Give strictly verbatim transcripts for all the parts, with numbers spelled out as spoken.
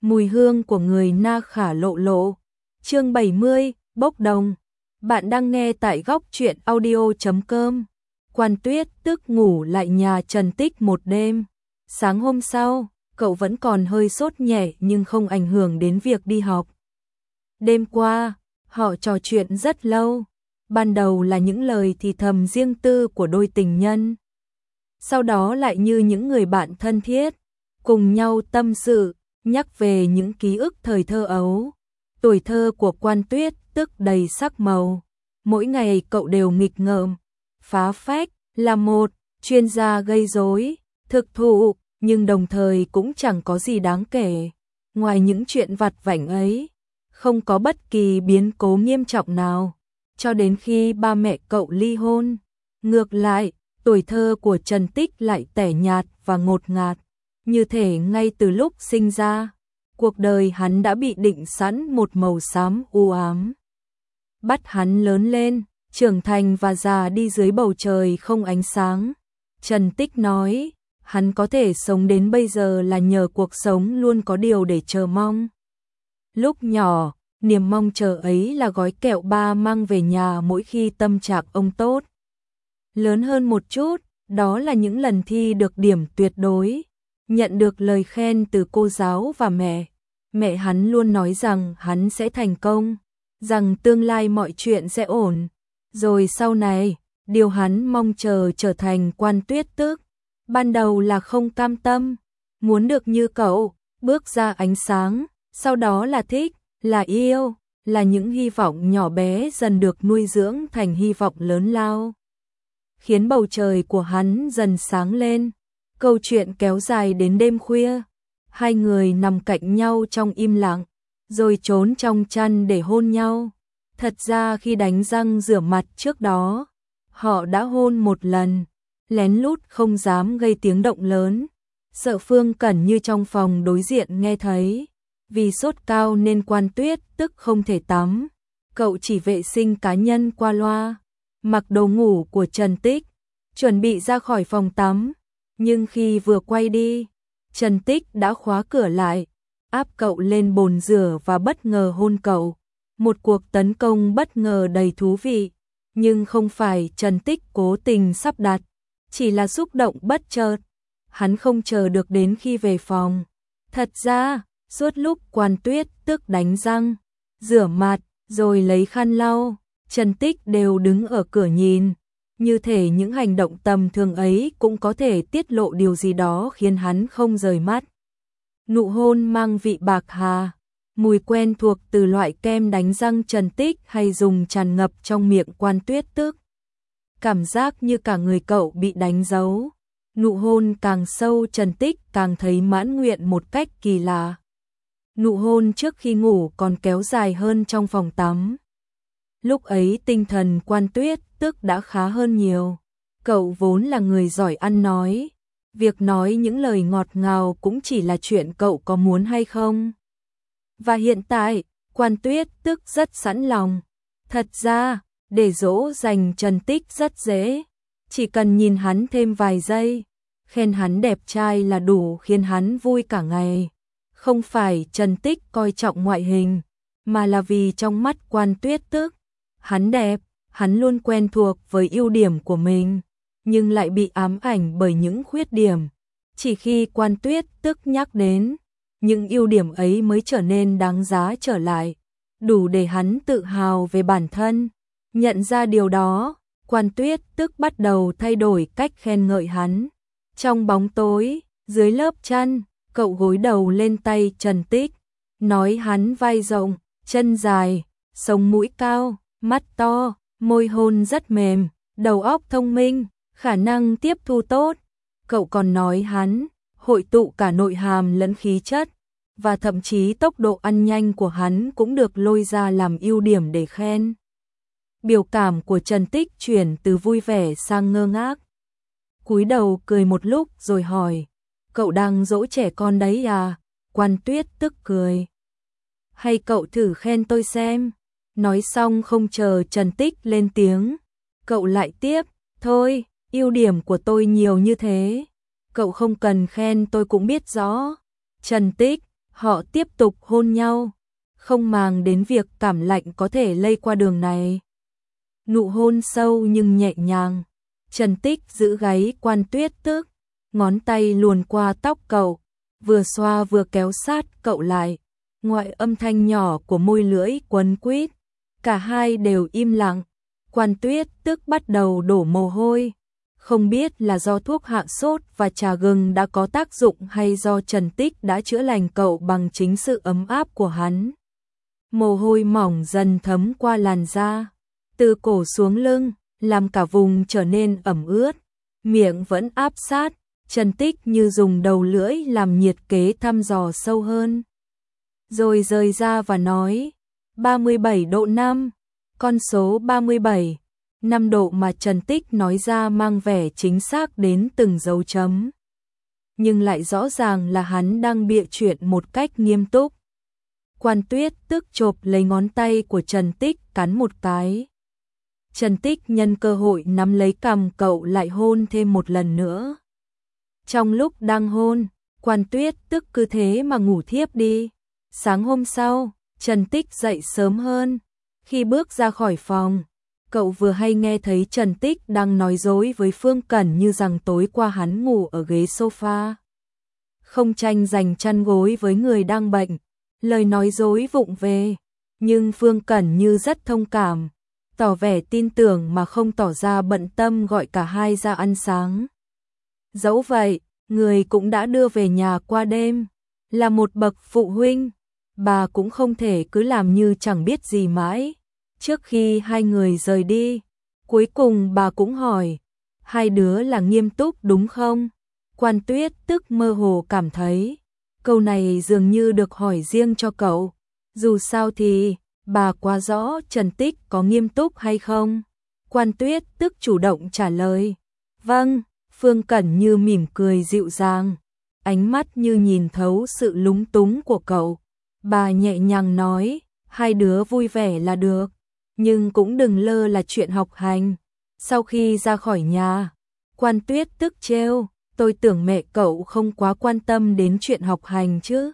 mùi hương của người na khả lộ lộ. Chương bảy mươi, bốc đồng. Bạn đang nghe tại góc truyện audio chấm com. Quan Tuyết tức ngủ lại nhà Trần Tích một đêm. Sáng hôm sau, cậu vẫn còn hơi sốt nhẹ nhưng không ảnh hưởng đến việc đi học. Đêm qua, họ trò chuyện rất lâu. Ban đầu là những lời thì thầm riêng tư của đôi tình nhân. Sau đó lại như những người bạn thân thiết, cùng nhau tâm sự, nhắc về những ký ức thời thơ ấu. Tuổi thơ của Quan Tuyết tức đầy sắc màu. Mỗi ngày cậu đều nghịch ngợm, phá phách, là một chuyên gia gây rối, thực thụ, nhưng đồng thời cũng chẳng có gì đáng kể. Ngoài những chuyện vặt vãnh ấy, không có bất kỳ biến cố nghiêm trọng nào. Cho đến khi ba mẹ cậu ly hôn. Ngược lại, tuổi thơ của Trần Tích lại tẻ nhạt và ngột ngạt. Như thể ngay từ lúc sinh ra, cuộc đời hắn đã bị định sẵn một màu xám u ám. Bắt hắn lớn lên, trưởng thành và già đi dưới bầu trời không ánh sáng. Trần Tích nói, hắn có thể sống đến bây giờ là nhờ cuộc sống luôn có điều để chờ mong. Lúc nhỏ, niềm mong chờ ấy là gói kẹo ba mang về nhà mỗi khi tâm trạng ông tốt. Lớn hơn một chút, đó là những lần thi được điểm tuyệt đối, nhận được lời khen từ cô giáo và mẹ. Mẹ hắn luôn nói rằng hắn sẽ thành công, rằng tương lai mọi chuyện sẽ ổn. Rồi sau này, điều hắn mong chờ trở thành Quan Tuyết tức. Ban đầu là không cam tâm, muốn được như cậu, bước ra ánh sáng, sau đó là thích, là yêu, là những hy vọng nhỏ bé dần được nuôi dưỡng thành hy vọng lớn lao. Khiến bầu trời của hắn dần sáng lên. Câu chuyện kéo dài đến đêm khuya. Hai người nằm cạnh nhau trong im lặng, rồi trốn trong chăn để hôn nhau. Thật ra khi đánh răng rửa mặt trước đó, họ đã hôn một lần, lén lút không dám gây tiếng động lớn, sợ Phương Cẩn như trong phòng đối diện nghe thấy. Vì sốt cao nên Quan Tuyết tức không thể tắm, cậu chỉ vệ sinh cá nhân qua loa, mặc đồ ngủ của Trần Tích, chuẩn bị ra khỏi phòng tắm. Nhưng khi vừa quay đi, Trần Tích đã khóa cửa lại, áp cậu lên bồn rửa và bất ngờ hôn cậu. Một cuộc tấn công bất ngờ đầy thú vị, nhưng không phải Trần Tích cố tình sắp đặt, chỉ là xúc động bất chợt. Hắn không chờ được đến khi về phòng. Thật ra, suốt lúc Quan Tuyết tức đánh răng, rửa mặt, rồi lấy khăn lau, Trần Tích đều đứng ở cửa nhìn. Như thể những hành động tầm thường ấy cũng có thể tiết lộ điều gì đó khiến hắn không rời mắt. Nụ hôn mang vị bạc hà, mùi quen thuộc từ loại kem đánh răng Trần Tích hay dùng tràn ngập trong miệng Quan Tuyết tức. Cảm giác như cả người cậu bị đánh dấu. Nụ hôn càng sâu, Trần Tích càng thấy mãn nguyện một cách kỳ lạ. Nụ hôn trước khi ngủ còn kéo dài hơn trong phòng tắm. Lúc ấy tinh thần Quan Tuyết tức đã khá hơn nhiều. Cậu vốn là người giỏi ăn nói. Việc nói những lời ngọt ngào cũng chỉ là chuyện cậu có muốn hay không. Và hiện tại, Quan Tuyết tức rất sẵn lòng. Thật ra, để dỗ dành Trần Tích rất dễ. Chỉ cần nhìn hắn thêm vài giây, khen hắn đẹp trai là đủ khiến hắn vui cả ngày. Không phải Trần Tích coi trọng ngoại hình, mà là vì trong mắt Quan Tuyết tức, hắn đẹp, hắn luôn quen thuộc với ưu điểm của mình, nhưng lại bị ám ảnh bởi những khuyết điểm. Chỉ khi Quan Tuyết tức nhắc đến, những ưu điểm ấy mới trở nên đáng giá trở lại, đủ để hắn tự hào về bản thân. Nhận ra điều đó, Quan Tuyết tức bắt đầu thay đổi cách khen ngợi hắn. Trong bóng tối, dưới lớp chăn, cậu gối đầu lên tay Trần Tích, nói hắn vai rộng, chân dài, sống mũi cao, mắt to, môi hôn rất mềm, đầu óc thông minh, khả năng tiếp thu tốt. Cậu còn nói hắn hội tụ cả nội hàm lẫn khí chất, và thậm chí tốc độ ăn nhanh của hắn cũng được lôi ra làm ưu điểm để khen. Biểu cảm của Trần Tích chuyển từ vui vẻ sang ngơ ngác. Cúi đầu cười một lúc rồi hỏi, cậu đang dỗ trẻ con đấy à? Quan Tuyết tức cười. Hay cậu thử khen tôi xem. Nói xong không chờ Trần Tích lên tiếng, cậu lại tiếp, thôi, ưu điểm của tôi nhiều như thế, cậu không cần khen tôi cũng biết rõ. Trần Tích, Họ tiếp tục hôn nhau, không màng đến việc cảm lạnh có thể lây qua đường này. Nụ hôn sâu nhưng nhẹ nhàng, Trần Tích giữ gáy Quan Tuyết Tức, ngón tay luồn qua tóc cậu, vừa xoa vừa kéo sát cậu lại, ngoại âm thanh nhỏ của môi lưỡi quấn quýt, cả hai đều im lặng. Quan Tuyết Tức bắt đầu đổ mồ hôi, không biết là do thuốc hạ sốt và trà gừng đã có tác dụng hay do Trần Tích đã chữa lành cậu bằng chính sự ấm áp của hắn. Mồ hôi mỏng dần thấm qua làn da, từ cổ xuống lưng, làm cả vùng trở nên ẩm ướt, miệng vẫn áp sát, Trần Tích như dùng đầu lưỡi làm nhiệt kế thăm dò sâu hơn. Rồi rời ra và nói, ba mươi bảy độ năm, con số ba mươi bảy, năm độ mà Trần Tích nói ra mang vẻ chính xác đến từng dấu chấm. Nhưng lại rõ ràng là hắn đang bịa chuyện một cách nghiêm túc. Quan Tuyết Tức chộp lấy ngón tay của Trần Tích cắn một cái. Trần Tích nhân cơ hội nắm lấy cằm cậu lại hôn thêm một lần nữa. Trong lúc đang hôn, Quan Tuyết Tức cứ thế mà ngủ thiếp đi. Sáng hôm sau, Trần Tích dậy sớm hơn. Khi bước ra khỏi phòng, cậu vừa hay nghe thấy Trần Tích đang nói dối với Phương Cẩn như rằng tối qua hắn ngủ ở ghế sofa. Không tranh giành chăn gối với người đang bệnh, lời nói dối vụng về. Nhưng Phương Cẩn như rất thông cảm, tỏ vẻ tin tưởng mà không tỏ ra bận tâm gọi cả hai ra ăn sáng. Dẫu vậy, người cũng đã đưa về nhà qua đêm. Là một bậc phụ huynh, bà cũng không thể cứ làm như chẳng biết gì mãi. Trước khi hai người rời đi, cuối cùng bà cũng hỏi, hai đứa là nghiêm túc đúng không? Quan Tuyết Tức mơ hồ cảm thấy, câu này dường như được hỏi riêng cho cậu. Dù sao thì, bà quá rõ Trần Tích có nghiêm túc hay không. Quan Tuyết Tức chủ động trả lời, vâng. Phương Cẩn như mỉm cười dịu dàng, ánh mắt như nhìn thấu sự lúng túng của cậu. Bà nhẹ nhàng nói, hai đứa vui vẻ là được, nhưng cũng đừng lơ là chuyện học hành. Sau khi ra khỏi nhà, Quan Tuyết Tức trêu, tôi tưởng mẹ cậu không quá quan tâm đến chuyện học hành chứ.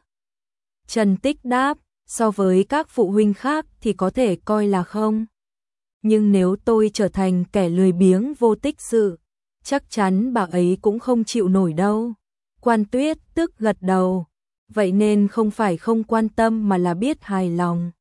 Trần Tích đáp, so với các phụ huynh khác thì có thể coi là không. Nhưng nếu tôi trở thành kẻ lười biếng vô tích sự, chắc chắn bà ấy cũng không chịu nổi đâu. Quan Tuyết Tức gật đầu, vậy nên không phải không quan tâm mà là biết hài lòng.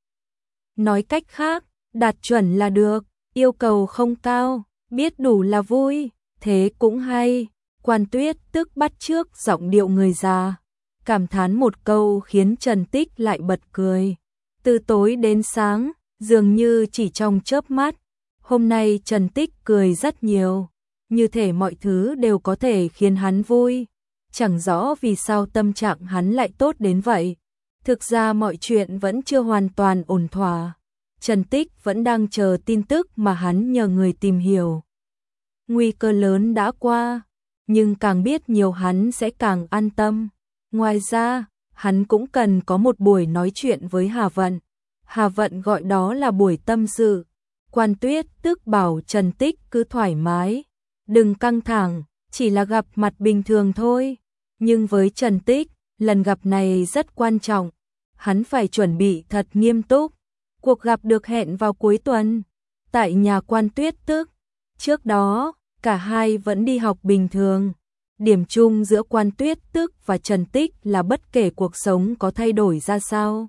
Nói cách khác, đạt chuẩn là được, yêu cầu không cao, biết đủ là vui, thế cũng hay. Quan Tuyết Tức bắt chước giọng điệu người già, cảm thán một câu khiến Trần Tích lại bật cười. Từ tối đến sáng, dường như chỉ trong chớp mắt, hôm nay Trần Tích cười rất nhiều, như thể mọi thứ đều có thể khiến hắn vui. Chẳng rõ vì sao tâm trạng hắn lại tốt đến vậy. Thực ra mọi chuyện vẫn chưa hoàn toàn ổn thỏa. Trần Tích vẫn đang chờ tin tức mà hắn nhờ người tìm hiểu. Nguy cơ lớn đã qua, nhưng càng biết nhiều hắn sẽ càng an tâm. Ngoài ra, hắn cũng cần có một buổi nói chuyện với Hà Vận. Hà Vận gọi đó là buổi tâm sự. Quan Tuyết Tức bảo Trần Tích cứ thoải mái, đừng căng thẳng, chỉ là gặp mặt bình thường thôi. Nhưng với Trần Tích, lần gặp này rất quan trọng, hắn phải chuẩn bị thật nghiêm túc. Cuộc gặp được hẹn vào cuối tuần, tại nhà Quan Tuyết Tức. Trước đó, cả hai vẫn đi học bình thường. Điểm chung giữa Quan Tuyết Tức và Trần Tích là bất kể cuộc sống có thay đổi ra sao,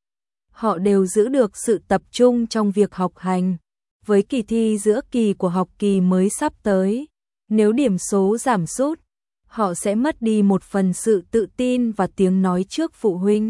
họ đều giữ được sự tập trung trong việc học hành. Với kỳ thi giữa kỳ của học kỳ mới sắp tới, nếu điểm số giảm sút, họ sẽ mất đi một phần sự tự tin và tiếng nói trước phụ huynh.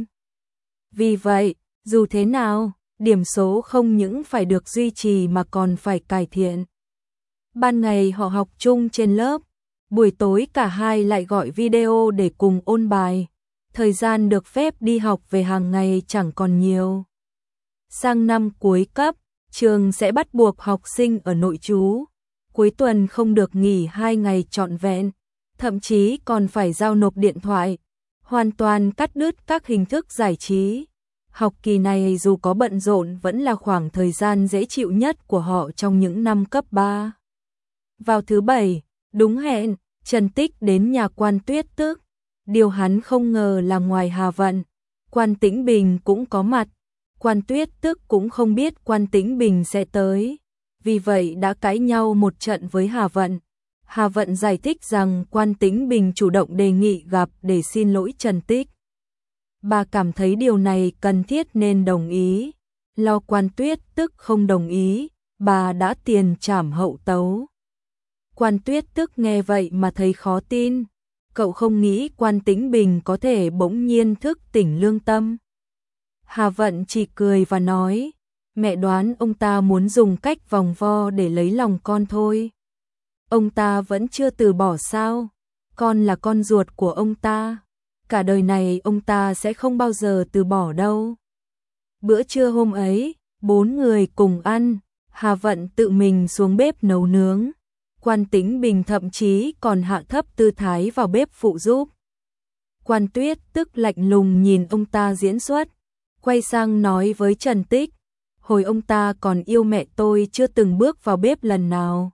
Vì vậy, dù thế nào, điểm số không những phải được duy trì mà còn phải cải thiện. Ban ngày họ học chung trên lớp, buổi tối cả hai lại gọi video để cùng ôn bài. Thời gian được phép đi học về hàng ngày chẳng còn nhiều. Sang năm cuối cấp, trường sẽ bắt buộc học sinh ở nội trú. Cuối tuần không được nghỉ hai ngày trọn vẹn, thậm chí còn phải giao nộp điện thoại, hoàn toàn cắt đứt các hình thức giải trí. Học kỳ này dù có bận rộn vẫn là khoảng thời gian dễ chịu nhất của họ trong những năm cấp ba. Vào thứ bảy, đúng hẹn, Trần Tích đến nhà Quan Tuyết Tức. Điều hắn không ngờ là ngoài Hà Vận, Quan Tĩnh Bình cũng có mặt. Quan Tuyết Tức cũng không biết Quan Tĩnh Bình sẽ tới, vì vậy đã cãi nhau một trận với Hà Vận. Hà Vận giải thích rằng Quan Tĩnh Bình chủ động đề nghị gặp để xin lỗi Trần Tích. Bà cảm thấy điều này cần thiết nên đồng ý. Lo Quan Tuyết Tức không đồng ý, bà đã tiền trảm hậu tấu. Quan Tuyết Tức nghe vậy mà thấy khó tin. Cậu không nghĩ Quan Tĩnh Bình có thể bỗng nhiên thức tỉnh lương tâm. Hà Vận chỉ cười và nói, mẹ đoán ông ta muốn dùng cách vòng vo để lấy lòng con thôi. Ông ta vẫn chưa từ bỏ sao? Con là con ruột của ông ta. Cả đời này ông ta sẽ không bao giờ từ bỏ đâu. Bữa trưa hôm ấy, bốn người cùng ăn. Hà Vận tự mình xuống bếp nấu nướng. Quan Tĩnh Bình thậm chí còn hạ thấp tư thái vào bếp phụ giúp. Quan Tuyết Tức lạnh lùng nhìn ông ta diễn xuất, quay sang nói với Trần Tích, hồi ông ta còn yêu mẹ tôi chưa từng bước vào bếp lần nào.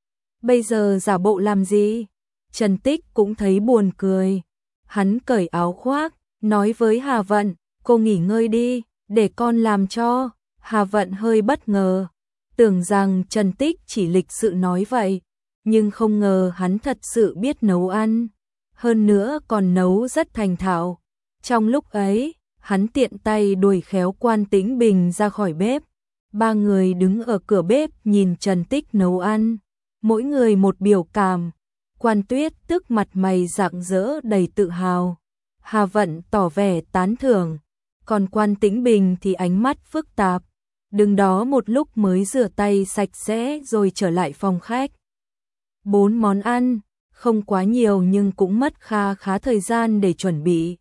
Bây giờ giả bộ làm gì? Trần Tích cũng thấy buồn cười. Hắn cởi áo khoác, nói với Hà Vận, cô nghỉ ngơi đi, để con làm cho. Hà Vận hơi bất ngờ, tưởng rằng Trần Tích chỉ lịch sự nói vậy, nhưng không ngờ hắn thật sự biết nấu ăn, hơn nữa còn nấu rất thành thạo. Trong lúc ấy, hắn tiện tay đuổi khéo Quan Tĩnh Bình ra khỏi bếp. Ba người đứng ở cửa bếp nhìn Trần Tích nấu ăn, mỗi người một biểu cảm. Quan Tuyết Tức mặt mày rạng rỡ đầy tự hào, Hà Vận tỏ vẻ tán thưởng, còn Quan Tĩnh Bình thì ánh mắt phức tạp. Đứng đó một lúc mới rửa tay sạch sẽ rồi trở lại phòng khách. Bốn món ăn, không quá nhiều nhưng cũng mất kha khá thời gian để chuẩn bị.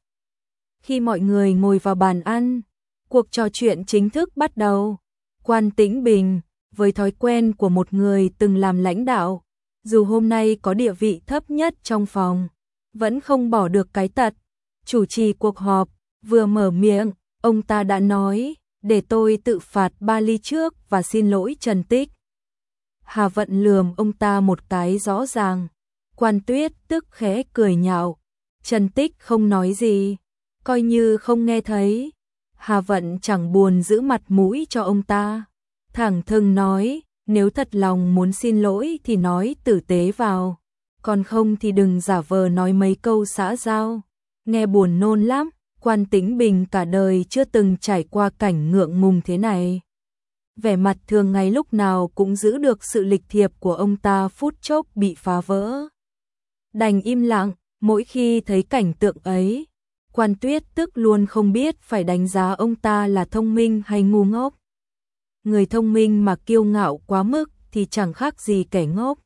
Khi mọi người ngồi vào bàn ăn, cuộc trò chuyện chính thức bắt đầu. Quan Tĩnh Bình, với thói quen của một người từng làm lãnh đạo, dù hôm nay có địa vị thấp nhất trong phòng, vẫn không bỏ được cái tật chủ trì cuộc họp. Vừa mở miệng, ông ta đã nói, để tôi tự phạt ba ly trước và xin lỗi Trần Tích. Hà Vận lườm ông ta một cái rõ ràng. Quan Tuyết Tức khẽ cười nhạo. Trần Tích không nói gì, coi như không nghe thấy. Hà Vận chẳng buồn giữ mặt mũi cho ông ta, thẳng thừng nói, nếu thật lòng muốn xin lỗi thì nói tử tế vào, còn không thì đừng giả vờ nói mấy câu xã giao, nghe buồn nôn lắm. Quan Tĩnh Bình cả đời chưa từng trải qua cảnh ngượng ngùng thế này. Vẻ mặt thường ngày lúc nào cũng giữ được sự lịch thiệp của ông ta phút chốc bị phá vỡ. Đành im lặng, mỗi khi thấy cảnh tượng ấy, Quan Tuyết Tức luôn không biết phải đánh giá ông ta là thông minh hay ngu ngốc. Người thông minh mà kiêu ngạo quá mức thì chẳng khác gì kẻ ngốc.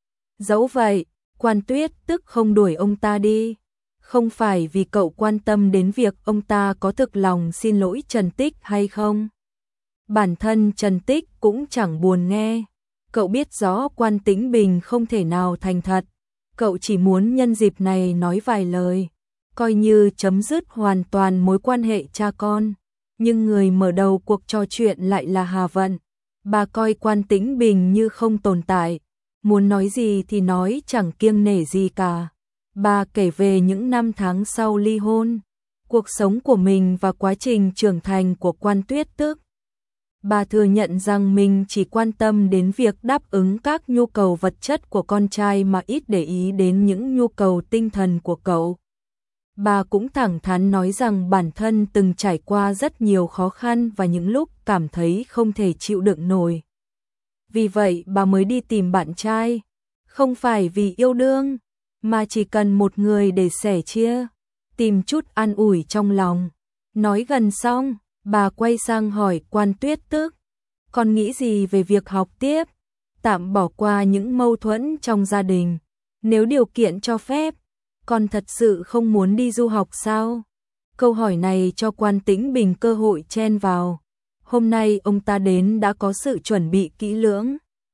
Dẫu vậy, Quan Tuyết Tức không đuổi ông ta đi. Không phải vì cậu quan tâm đến việc ông ta có thực lòng xin lỗi Trần Tích hay không. Bản thân Trần Tích cũng chẳng buồn nghe. Cậu biết rõ Quan Tĩnh Bình không thể nào thành thật. Cậu chỉ muốn nhân dịp này nói vài lời, coi như chấm dứt hoàn toàn mối quan hệ cha con. Nhưng người mở đầu cuộc trò chuyện lại là Hà Vận. Bà coi Quan Tĩnh Bình như không tồn tại, muốn nói gì thì nói chẳng kiêng nể gì cả. Bà kể về những năm tháng sau ly hôn, cuộc sống của mình và quá trình trưởng thành của Quan Tuyết Tức. Bà thừa nhận rằng mình chỉ quan tâm đến việc đáp ứng các nhu cầu vật chất của con trai mà ít để ý đến những nhu cầu tinh thần của cậu. Bà cũng thẳng thắn nói rằng bản thân từng trải qua rất nhiều khó khăn và những lúc cảm thấy không thể chịu đựng nổi. Vì vậy bà mới đi tìm bạn trai, không phải vì yêu đương, mà chỉ cần một người để sẻ chia, tìm chút an ủi trong lòng. Nói gần xong, bà quay sang hỏi Quan Tuyết Tức, con nghĩ gì về việc học tiếp, tạm bỏ qua những mâu thuẫn trong gia đình, nếu điều kiện cho phép, con thật sự không muốn đi du học sao? Câu hỏi này cho Quan Tĩnh Bình cơ hội chen vào. Hôm nay ông ta đến đã có sự chuẩn bị kỹ lưỡng,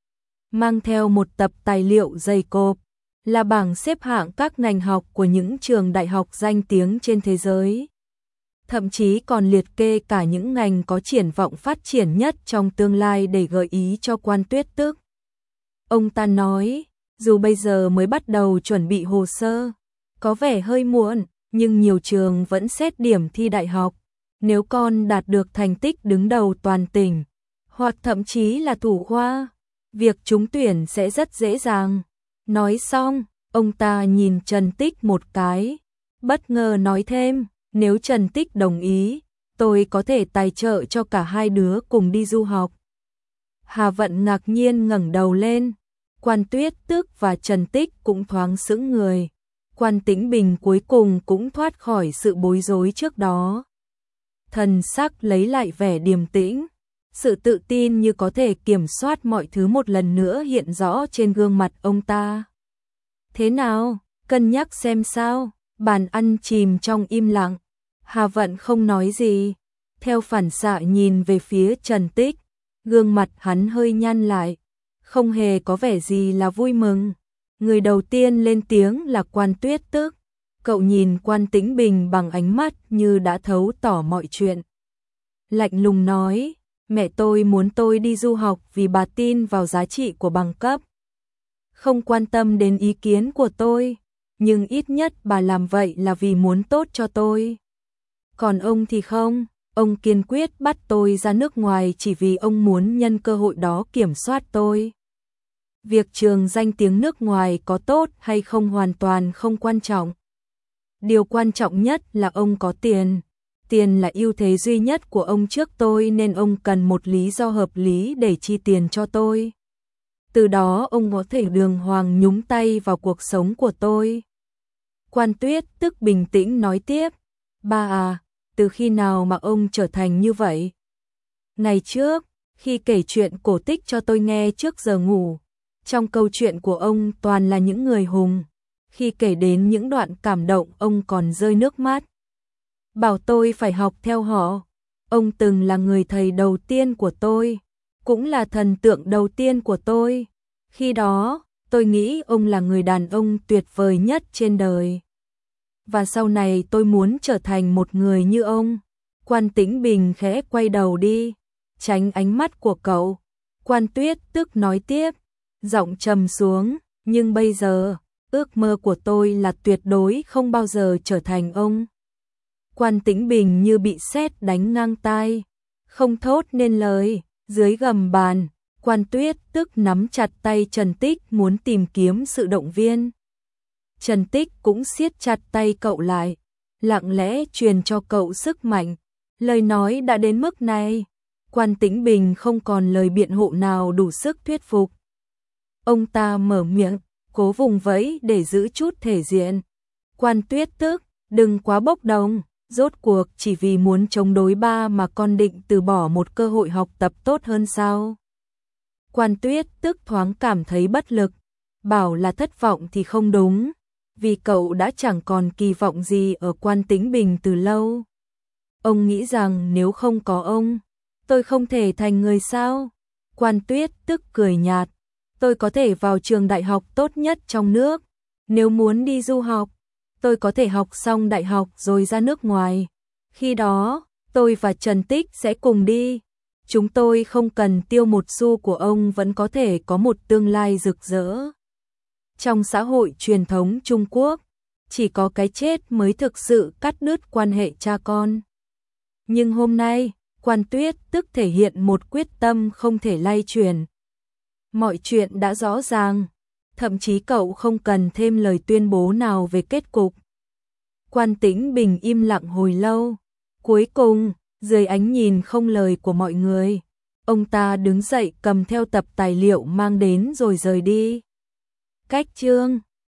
mang theo một tập tài liệu dày cộp, là bảng xếp hạng các ngành học của những trường đại học danh tiếng trên thế giới. Thậm chí còn liệt kê cả những ngành có triển vọng phát triển nhất trong tương lai để gợi ý cho Quan Tuyết Tức. Ông ta nói, dù bây giờ mới bắt đầu chuẩn bị hồ sơ, có vẻ hơi muộn, nhưng nhiều trường vẫn xét điểm thi đại học, nếu con đạt được thành tích đứng đầu toàn tỉnh, hoặc thậm chí là thủ khoa, việc trúng tuyển sẽ rất dễ dàng. Nói xong, ông ta nhìn Trần Tích một cái, bất ngờ nói thêm, nếu Trần Tích đồng ý, tôi có thể tài trợ cho cả hai đứa cùng đi du học. Hà Vận ngạc nhiên ngẩng đầu lên, Quan Tuyết Tước và Trần Tích cũng thoáng sững người. Quan Tĩnh Bình cuối cùng cũng thoát khỏi sự bối rối trước đó. Thần sắc lấy lại vẻ điềm tĩnh, sự tự tin như có thể kiểm soát mọi thứ một lần nữa hiện rõ trên gương mặt ông ta. Thế nào, cân nhắc xem sao? Bàn ăn chìm trong im lặng. Hà Vận không nói gì, theo phản xạ nhìn về phía Trần Tích, gương mặt hắn hơi nhăn lại, không hề có vẻ gì là vui mừng. Người đầu tiên lên tiếng là Quan Tuyết Tước, cậu nhìn Quan Tĩnh Bình bằng ánh mắt như đã thấu tỏ mọi chuyện. Lạnh lùng nói, mẹ tôi muốn tôi đi du học vì bà tin vào giá trị của bằng cấp. Không quan tâm đến ý kiến của tôi, nhưng ít nhất bà làm vậy là vì muốn tốt cho tôi. Còn ông thì không, ông kiên quyết bắt tôi ra nước ngoài chỉ vì ông muốn nhân cơ hội đó kiểm soát tôi. Việc trường danh tiếng nước ngoài có tốt hay không hoàn toàn không quan trọng. Điều quan trọng nhất là ông có tiền. Tiền là ưu thế duy nhất của ông trước tôi nên ông cần một lý do hợp lý để chi tiền cho tôi. Từ đó ông có thể đường hoàng nhúng tay vào cuộc sống của tôi. Quan Tuyết Tước bình tĩnh nói tiếp, ba à, từ khi nào mà ông trở thành như vậy? Ngày trước, khi kể chuyện cổ tích cho tôi nghe trước giờ ngủ, trong câu chuyện của ông toàn là những người hùng. Khi kể đến những đoạn cảm động ông còn rơi nước mắt. Bảo tôi phải học theo họ. Ông từng là người thầy đầu tiên của tôi, cũng là thần tượng đầu tiên của tôi. Khi đó, tôi nghĩ ông là người đàn ông tuyệt vời nhất trên đời. Và sau này tôi muốn trở thành một người như ông. Quan Tĩnh Bình khẽ quay đầu đi, tránh ánh mắt của cậu. Quan Tuyết Tước nói tiếp, giọng trầm xuống, nhưng bây giờ, ước mơ của tôi là tuyệt đối không bao giờ trở thành ông. Quan Tĩnh Bình như bị sét đánh ngang tai, không thốt nên lời. Dưới gầm bàn, Quan Tuyết Tước nắm chặt tay Trần Tích muốn tìm kiếm sự động viên. Trần Tích cũng siết chặt tay cậu lại, lặng lẽ truyền cho cậu sức mạnh. Lời nói đã đến mức này, Quan Tĩnh Bình không còn lời biện hộ nào đủ sức thuyết phục. Ông ta mở miệng, cố vùng vẫy để giữ chút thể diện. Quan Tuyết Tước, đừng quá bốc đồng, rốt cuộc chỉ vì muốn chống đối ba mà con định từ bỏ một cơ hội học tập tốt hơn sao? Quan Tuyết Tước thoáng cảm thấy bất lực, bảo là thất vọng thì không đúng, vì cậu đã chẳng còn kỳ vọng gì ở Quan Tĩnh Bình từ lâu. Ông nghĩ rằng nếu không có ông, tôi không thể thành người sao? Quan Tuyết Tước cười nhạt, tôi có thể vào trường đại học tốt nhất trong nước. Nếu muốn đi du học, tôi có thể học xong đại học rồi ra nước ngoài. Khi đó, tôi và Trần Tích sẽ cùng đi. Chúng tôi không cần tiêu một xu của ông vẫn có thể có một tương lai rực rỡ. Trong xã hội truyền thống Trung Quốc, chỉ có cái chết mới thực sự cắt đứt quan hệ cha con. Nhưng hôm nay, Quan Tuyết Tước thể hiện một quyết tâm không thể lay chuyển. Mọi chuyện đã rõ ràng, thậm chí cậu không cần thêm lời tuyên bố nào về kết cục. Quan Tĩnh Bình im lặng hồi lâu, cuối cùng, dưới ánh nhìn không lời của mọi người, ông ta đứng dậy cầm theo tập tài liệu mang đến rồi rời đi. Cách chương